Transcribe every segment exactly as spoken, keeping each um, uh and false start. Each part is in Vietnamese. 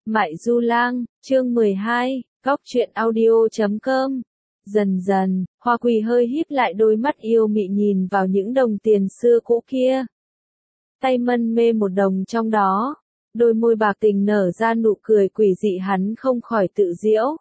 Mại Du Lang, chương mười hai, góc truyện audio chấm com. Dần dần, Hoa Quỳ hơi híp lại đôi mắt yêu mị nhìn vào những đồng tiền xưa cũ kia. Tay mân mê một đồng trong đó, đôi môi bạc tình nở ra nụ cười quỷ dị, hắn không khỏi tự giễu.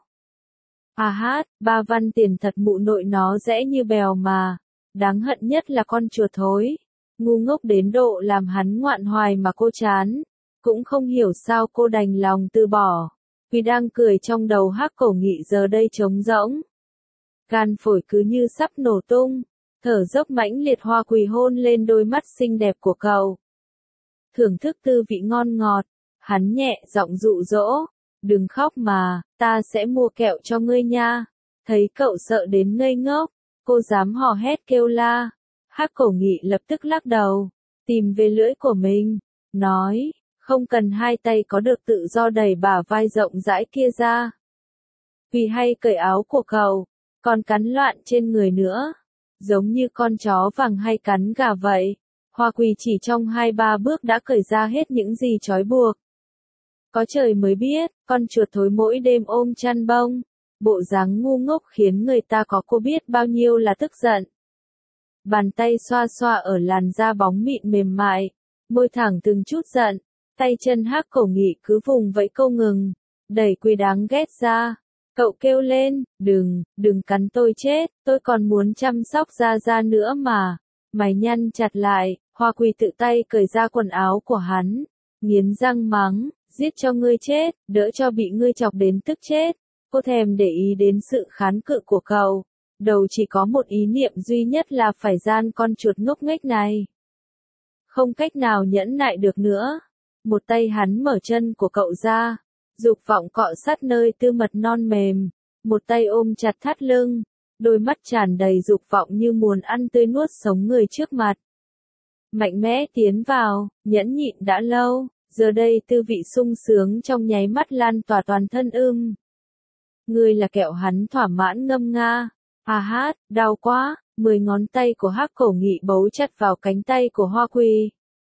À hát, ba văn tiền thật mụ nội nó dễ như bèo mà, đáng hận nhất là con chuột thối, ngu ngốc đến độ làm hắn ngoạn hoài mà cô chán. Cũng không hiểu sao cô đành lòng từ bỏ. Vì đang cười trong đầu Hắc Cổ Nghị giờ đây trống rỗng. Gan phổi cứ như sắp nổ tung. Thở dốc mãnh liệt. Hoa Quỳ hôn lên đôi mắt xinh đẹp của cậu. Thưởng thức tư vị ngon ngọt. Hắn nhẹ giọng dụ dỗ. Đừng khóc mà, ta sẽ mua kẹo cho ngươi nha. Thấy cậu sợ đến ngây ngốc, cô dám hò hét kêu la. Hắc Cổ Nghị lập tức lắc đầu, tìm về lưỡi của mình, nói. Không cần hai tay có được tự do đẩy bả vai rộng rãi kia ra. Vì hay cởi áo của cậu, còn cắn loạn trên người nữa. Giống như con chó vàng hay cắn gà vậy. Hoa Quỳ chỉ trong hai ba bước đã cởi ra hết những gì trói buộc. Có trời mới biết, con chuột thối mỗi đêm ôm chăn bông. Bộ dáng ngu ngốc khiến người ta có cô biết bao nhiêu là tức giận. Bàn tay xoa xoa ở làn da bóng mịn mềm mại. Môi thẳng từng chút giận. Tay chân Hắc Cổ Nghị cứ vùng vẫy câu ngừng, đẩy Quỳ đáng ghét ra. Cậu kêu lên, đừng, đừng cắn tôi chết, tôi còn muốn chăm sóc Gia Gia nữa mà. Mày nhăn chặt lại, Hoa Quỳ tự tay cởi ra quần áo của hắn, nghiến răng mắng, giết cho ngươi chết, đỡ cho bị ngươi chọc đến tức chết. Cô thèm để ý đến sự kháng cự của cậu, đầu chỉ có một ý niệm duy nhất là phải gian con chuột ngốc nghếch này. Không cách nào nhẫn nại được nữa. Một tay hắn mở chân của cậu ra, dục vọng cọ sát nơi tư mật non mềm, một tay ôm chặt thắt lưng, đôi mắt tràn đầy dục vọng như muốn ăn tươi nuốt sống người trước mặt. Mạnh mẽ tiến vào, nhẫn nhịn đã lâu, giờ đây tư vị sung sướng trong nháy mắt lan tỏa toàn thân ưm. Người là kẹo, hắn thỏa mãn ngâm nga. À hát, đau quá, mười ngón tay của Hắc Cổ Nghị bấu chặt vào cánh tay của Hoa Quỳ.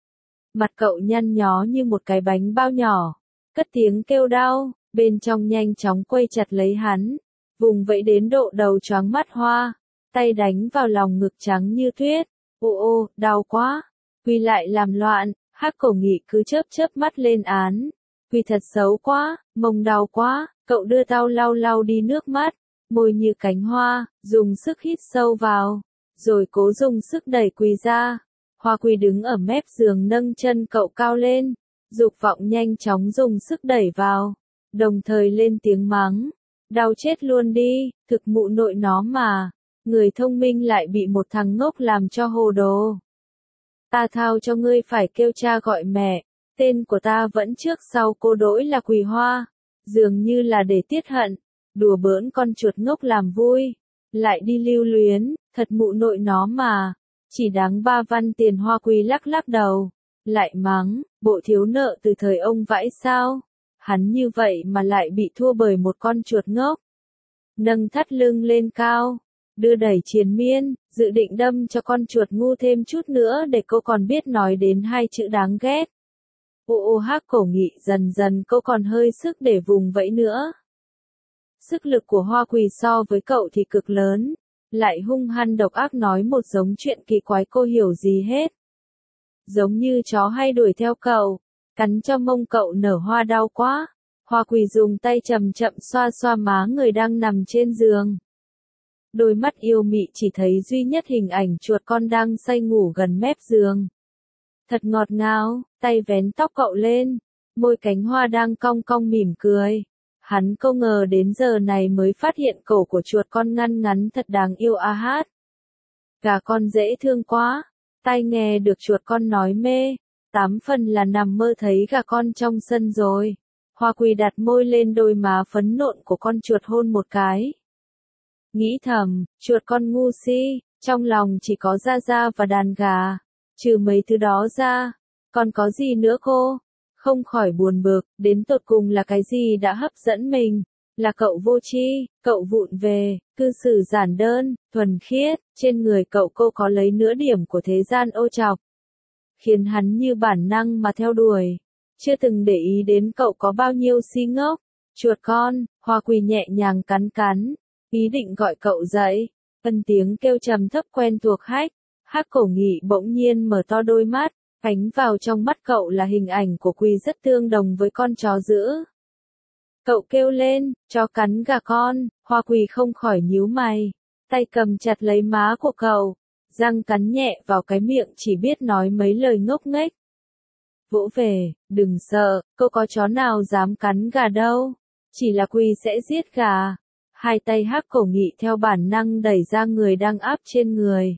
Mặt cậu nhăn nhó như một cái bánh bao nhỏ, cất tiếng kêu đau, bên trong nhanh chóng quay chặt lấy hắn, vùng vẫy đến độ đầu choáng mắt hoa, tay đánh vào lòng ngực trắng như tuyết. Ô ô, đau quá. Quỳ lại làm loạn, Hắc Cổ Nghị cứ chớp chớp mắt lên án. Quỳ thật xấu quá, mông đau quá. Cậu đưa tao lau lau đi nước mắt, môi như cánh hoa, dùng sức hít sâu vào, rồi cố dùng sức đẩy Quỳ ra. Hoa Quỳ đứng ở mép giường nâng chân cậu cao lên, dục vọng nhanh chóng dùng sức đẩy vào, đồng thời lên tiếng mắng, đau chết luôn đi, thực mụ nội nó mà, người thông minh lại bị một thằng ngốc làm cho hồ đồ. Ta thao cho ngươi phải kêu cha gọi mẹ, tên của ta vẫn trước sau cô đỗi là Quỳ Hoa, dường như là để tiết hận, đùa bỡn con chuột ngốc làm vui, lại đi lưu luyến, thật mụ nội nó mà. Chỉ đáng ba văn tiền. Hoa Quỳ lắc lắc đầu, lại mắng, bộ thiếu nợ từ thời ông vãi sao? Hắn như vậy mà lại bị thua bởi một con chuột ngốc. Nâng thắt lưng lên cao, đưa đẩy triền miên, dự định đâm cho con chuột ngu thêm chút nữa để cô còn biết nói đến hai chữ đáng ghét. Ô ô Hắc Cổ Nghị dần dần cô còn hơi sức để vùng vẫy nữa. Sức lực của Hoa Quỳ so với cậu thì cực lớn. Lại hung hăng độc ác nói một giống chuyện kỳ quái cô hiểu gì hết. Giống như chó hay đuổi theo cậu, cắn cho mông cậu nở hoa đau quá. Hoa Quỳ dùng tay chậm chậm xoa xoa má người đang nằm trên giường. Đôi mắt yêu mị chỉ thấy duy nhất hình ảnh chuột con đang say ngủ gần mép giường. Thật ngọt ngào, tay vén tóc cậu lên, môi cánh hoa đang cong cong mỉm cười. Hắn không ngờ đến giờ này mới phát hiện cổ của chuột con ngăn ngắn thật đáng yêu. A hát. Gà con dễ thương quá. Tai nghe được chuột con nói mê. Tám phần là nằm mơ thấy gà con trong sân rồi. Hoa Quỳ đặt môi lên đôi má phấn nộn của con chuột hôn một cái. Nghĩ thầm, chuột con ngu si, trong lòng chỉ có Gia Gia và đàn gà. Trừ mấy thứ đó ra, còn có gì nữa cô? Không khỏi buồn bực, đến tột cùng là cái gì đã hấp dẫn mình, là cậu vô tri, cậu vụng về, cư xử giản đơn, thuần khiết, trên người cậu cô có lấy nửa điểm của thế gian ô trọc, khiến hắn như bản năng mà theo đuổi. chưa từng để ý đến cậu có bao nhiêu si ngốc. Chuột con, Hoa Quỳ nhẹ nhàng cắn cắn, ý định gọi cậu dậy. Ân tiếng kêu trầm thấp quen thuộc hách. Hắc Cổ Nghị bỗng nhiên mở to đôi mắt, ánh vào trong mắt cậu là hình ảnh của Quỳ rất tương đồng với con chó dữ. Cậu kêu lên, chó cắn gà con, Hoa Quỳ không khỏi nhíu mày, tay cầm chặt lấy má của cậu, răng cắn nhẹ vào cái miệng chỉ biết nói mấy lời ngốc nghếch. Vỗ về, đừng sợ, cô có chó nào dám cắn gà đâu, chỉ là Quỳ sẽ giết gà. Hai tay Hắc Cổ Nghị theo bản năng đẩy ra người đang áp trên người.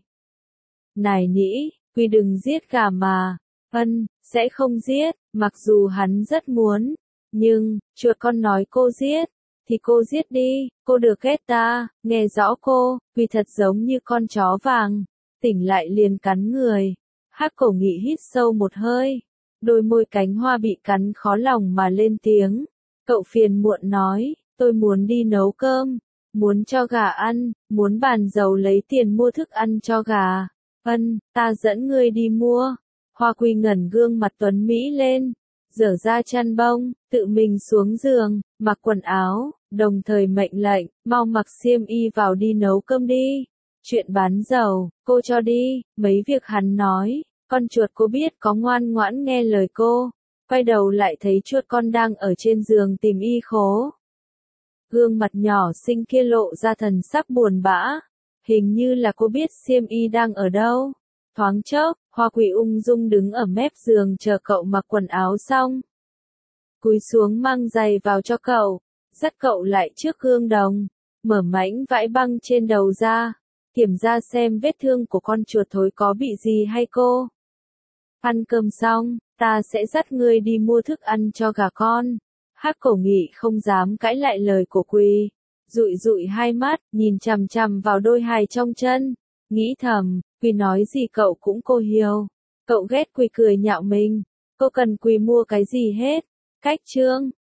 Này nĩ, Quỳ đừng giết gà mà. Ân, sẽ không giết, mặc dù hắn rất muốn. Nhưng, chuột con nói cô giết, thì cô giết đi, cô được ghét ta, nghe rõ cô, Quỳ thật giống như con chó vàng, tỉnh lại liền cắn người. Hắc Cổ Nghị hít sâu một hơi, đôi môi cánh hoa bị cắn khó lòng mà lên tiếng. Cậu phiền muộn nói, tôi muốn đi nấu cơm, muốn cho gà ăn, muốn bàn dầu lấy tiền mua thức ăn cho gà. Ân, ta dẫn ngươi đi mua. Hoa Quỳ ngẩng gương mặt tuấn Mỹ lên, dở ra chăn bông, tự mình xuống giường, mặc quần áo, đồng thời mệnh lệnh, mau mặc xiêm y vào đi nấu cơm đi. Chuyện bán dầu, cô cho đi, mấy việc hắn nói, con chuột cô biết có ngoan ngoãn nghe lời cô. Quay đầu lại thấy chuột con đang ở trên giường tìm y khố. Gương mặt nhỏ xinh kia lộ ra thần sắc buồn bã, hình như là cô biết xiêm y đang ở đâu. Thoáng chốc, Hoa Quỳ ung dung đứng ở mép giường chờ cậu mặc quần áo xong. Cúi xuống mang giày vào cho cậu, dắt cậu lại trước gương đồng, mở mảnh vải băng trên đầu ra, kiểm tra xem vết thương của con chuột thối có bị gì hay cô. Ăn cơm xong, ta sẽ dắt ngươi đi mua thức ăn cho gà con. Hắc Cổ Nghị không dám cãi lại lời của Quỳ, dụi dụi hai mắt, nhìn chằm chằm vào đôi hài trong chân, nghĩ thầm, Quỳ nói gì cậu cũng cô hiểu. Cậu ghét Quỳ cười nhạo mình, cô cần Quỳ mua cái gì hết. Cách chương